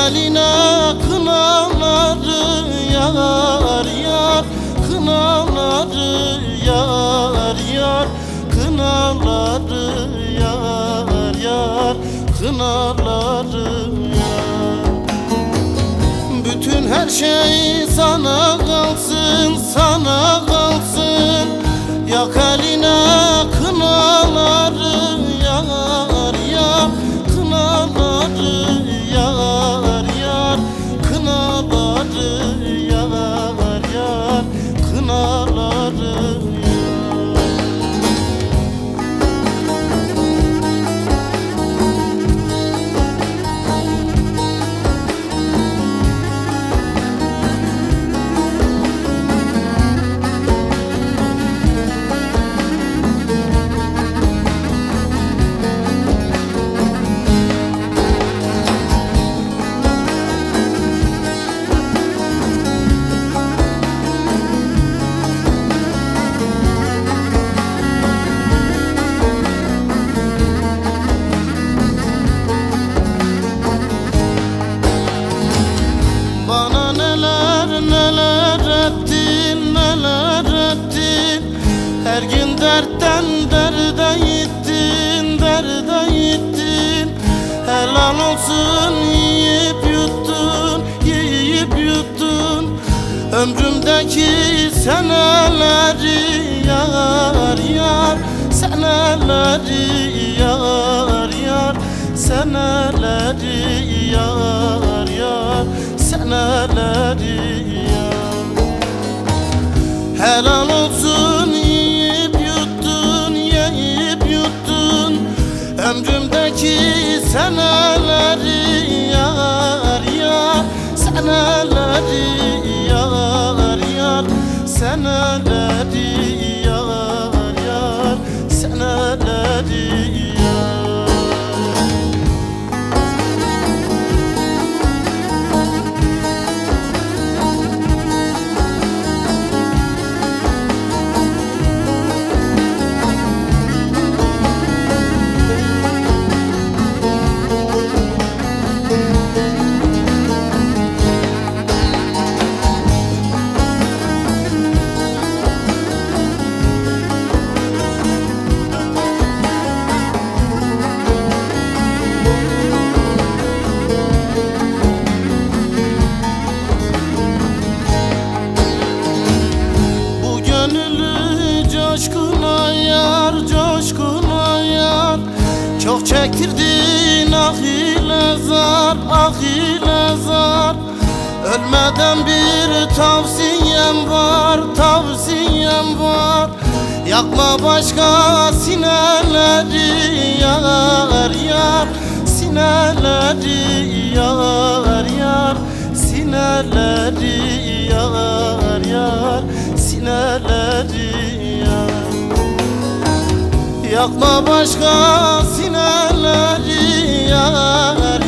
eline kınaları yar yar, kınaları yar yar, kınaları yar yar, kınaları yar. Bütün her şey sana kalsın, sana kalsın. Yak eline kınaları yar yar, kınaları yar yar, kınaları yar yar, kınaları her gün dertten derde gittin, derde gittin. Helal olsun yiyip yuttun, yiyip yuttun. Ömrümdeki seneleri yar yar, seneleri yar yar, seneleri yar yar, seneleri yar. Helal olsun yiyip yuttun, yiyip yuttun. Ömrümdeki seneleri yar yar, seneleri yar yar, seneleri yar yar, seneleri yar. Coşkuna yar, coşkuna yar, çok çektirdin ah ile zar, ah ile zar. Ölmeden bir tavsiyem var, tavsiyem var. Yakma başka sineleri yar yar, sineleri yar yar, sineleri yar yar, sineleri yar. Yakma başka sineleri yar